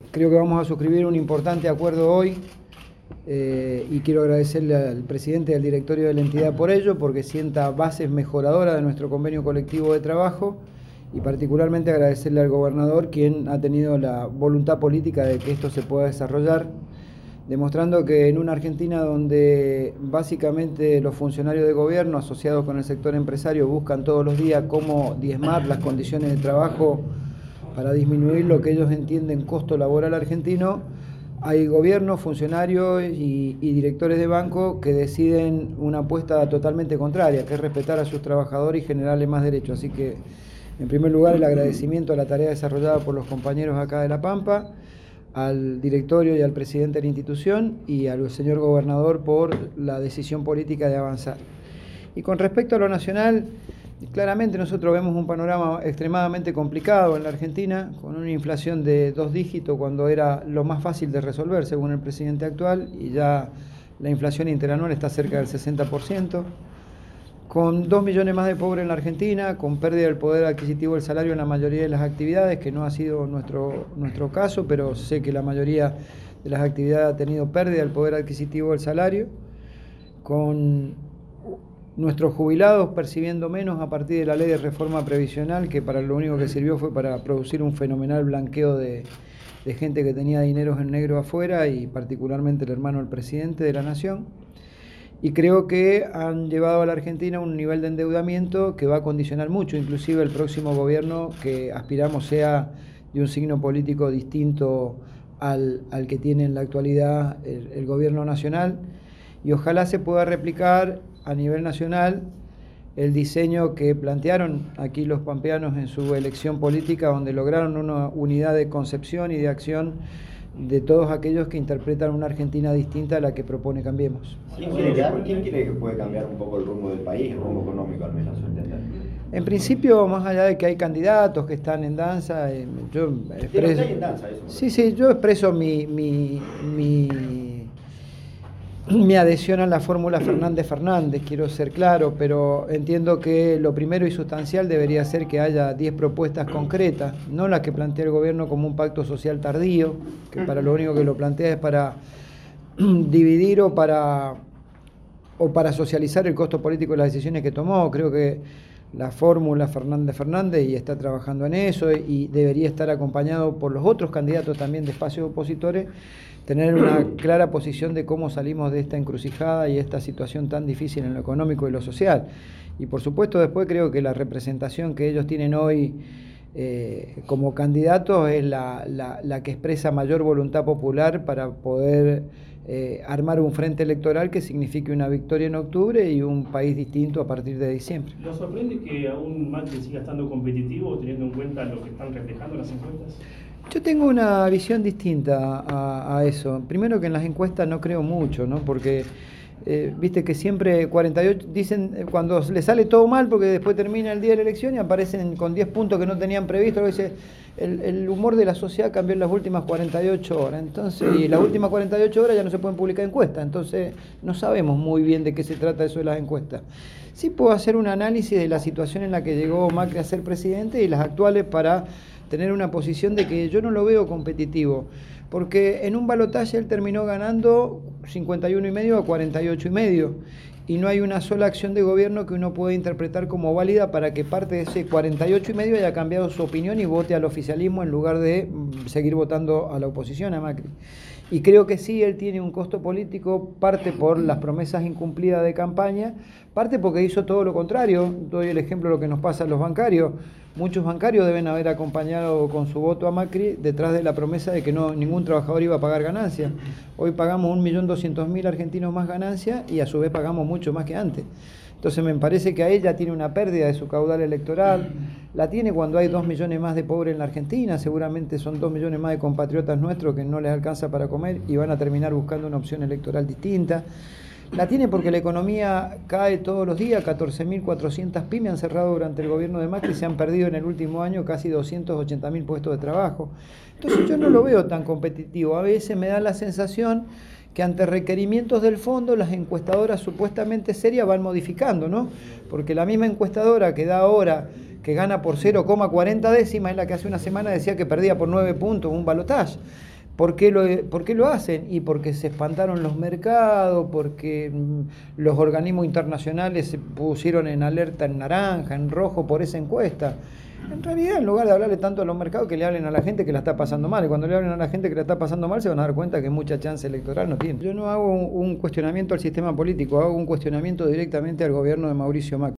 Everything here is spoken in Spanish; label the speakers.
Speaker 1: Creo que vamos a suscribir un importante acuerdo hoy y quiero agradecerle al presidente y al directorio de la entidad por ello, porque sienta bases mejoradoras de nuestro convenio colectivo de trabajo, y particularmente agradecerle al gobernador, quien ha tenido la voluntad política de que esto se pueda desarrollar, demostrando que en una Argentina donde básicamente los funcionarios de gobierno asociados con el sector empresario buscan todos los días cómo diezmar las condiciones de trabajo para disminuir lo que ellos entienden costo laboral argentino, hay gobiernos, funcionarios y directores de banco que deciden una apuesta totalmente contraria, que es respetar a sus trabajadores y generarles más derechos. Así que, en primer lugar, el agradecimiento a la tarea desarrollada por los compañeros acá de La Pampa, al directorio y al presidente de la institución y al señor gobernador por la decisión política de avanzar. Y con respecto a lo nacional, claramente nosotros vemos un panorama extremadamente complicado en la Argentina, con una inflación de 2 dígitos cuando era lo más fácil de resolver según el presidente actual, y ya la inflación interanual está cerca del 60%, con 2 millones más de pobres en la Argentina, con pérdida del poder adquisitivo del salario en la mayoría de las actividades, que no ha sido nuestro caso, pero sé que la mayoría de las actividades ha tenido pérdida del poder adquisitivo del salario, con nuestros jubilados percibiendo menos a partir de la ley de reforma previsional, que para lo único que sirvió fue para producir un fenomenal blanqueo de gente que tenía dineros en negro afuera, y particularmente el hermano del presidente de la Nación. Y creo que han llevado a la Argentina a un nivel de endeudamiento que va a condicionar mucho, inclusive el próximo gobierno que aspiramos sea de un signo político distinto al que tiene en la actualidad el gobierno nacional, y ojalá se pueda replicar a nivel nacional el diseño que plantearon aquí los pampeanos en su elección política, donde lograron una unidad de concepción y de acción de todos aquellos que interpretan una Argentina distinta a la que propone Cambiemos.
Speaker 2: ¿Quién cree que puede cambiar un poco el rumbo del país, el rumbo económico al menos, a su entender?
Speaker 1: En principio, más allá de que hay candidatos que están en danza, yo expreso...
Speaker 2: ¿Está en danza eso?
Speaker 1: Sí, yo expreso mi adhesión a la fórmula Fernández-Fernández, quiero ser claro, pero entiendo que lo primero y sustancial debería ser que haya 10 propuestas concretas, no las que plantea el gobierno como un pacto social tardío, que para lo único que lo plantea es para dividir o para socializar el costo político de las decisiones que tomó. Creo que la fórmula Fernández-Fernández, y está trabajando en eso, y debería estar acompañado por los otros candidatos también de espacios opositores, tener una clara posición de cómo salimos de esta encrucijada y esta situación tan difícil en lo económico y lo social. Y por supuesto después creo que la representación que ellos tienen hoy como candidatos es la que expresa mayor voluntad popular para poder armar un frente electoral que signifique una victoria en octubre y un país distinto a partir de diciembre.
Speaker 3: ¿Nos sorprende que aún Macri siga estando competitivo, teniendo en cuenta lo que están reflejando las encuestas?
Speaker 1: Yo tengo una visión distinta a eso. Primero, que en las encuestas no creo mucho, ¿no? Porque viste que siempre 48 dicen cuando les sale todo mal, porque después termina el día de la elección y aparecen con 10 puntos que no tenían previsto. Dice, el humor de la sociedad cambió en las últimas 48 horas. Entonces, y en las últimas 48 horas ya no se pueden publicar encuestas. Entonces, no sabemos muy bien de qué se trata eso de las encuestas. Sí puedo hacer un análisis de la situación en la que llegó Macri a ser presidente y las actuales, para tener una posición de que yo no lo veo competitivo, porque en un balotaje él terminó ganando 51,5 a 48,5, y no hay una sola acción de gobierno que uno pueda interpretar como válida para que parte de ese 48,5 haya cambiado su opinión y vote al oficialismo en lugar de seguir votando a la oposición, a Macri. Y creo que sí, él tiene un costo político, parte por las promesas incumplidas de campaña, parte porque hizo todo lo contrario. Doy el ejemplo de lo que nos pasa a los bancarios. Muchos bancarios deben haber acompañado con su voto a Macri detrás de la promesa de que ningún trabajador iba a pagar ganancias. Hoy pagamos 1.200.000 argentinos más ganancias y a su vez pagamos mucho más que antes. Entonces me parece que a ella tiene una pérdida de su caudal electoral, la tiene cuando hay 2 millones más de pobres en la Argentina, seguramente son 2 millones más de compatriotas nuestros que no les alcanza para comer y van a terminar buscando una opción electoral distinta. La tiene porque la economía cae todos los días, 14.400 pymes han cerrado durante el gobierno de Macri, se han perdido en el último año casi 280.000 puestos de trabajo. Entonces yo no lo veo tan competitivo, a veces me da la sensación que ante requerimientos del fondo las encuestadoras supuestamente serias van modificando, ¿no? Porque la misma encuestadora que da ahora que gana por 0,40 décimas es la que hace una semana decía que perdía por 9 puntos un balotaje. ¿Por qué lo hacen? Y porque se espantaron los mercados, porque los organismos internacionales se pusieron en alerta en naranja, en rojo por esa encuesta. En realidad, en lugar de hablarle tanto a los mercados, que le hablen a la gente que la está pasando mal. Y cuando le hablen a la gente que la está pasando mal, se van a dar cuenta que mucha chance electoral no tiene. Yo no hago un cuestionamiento al sistema político, hago un cuestionamiento directamente al gobierno de Mauricio Macri.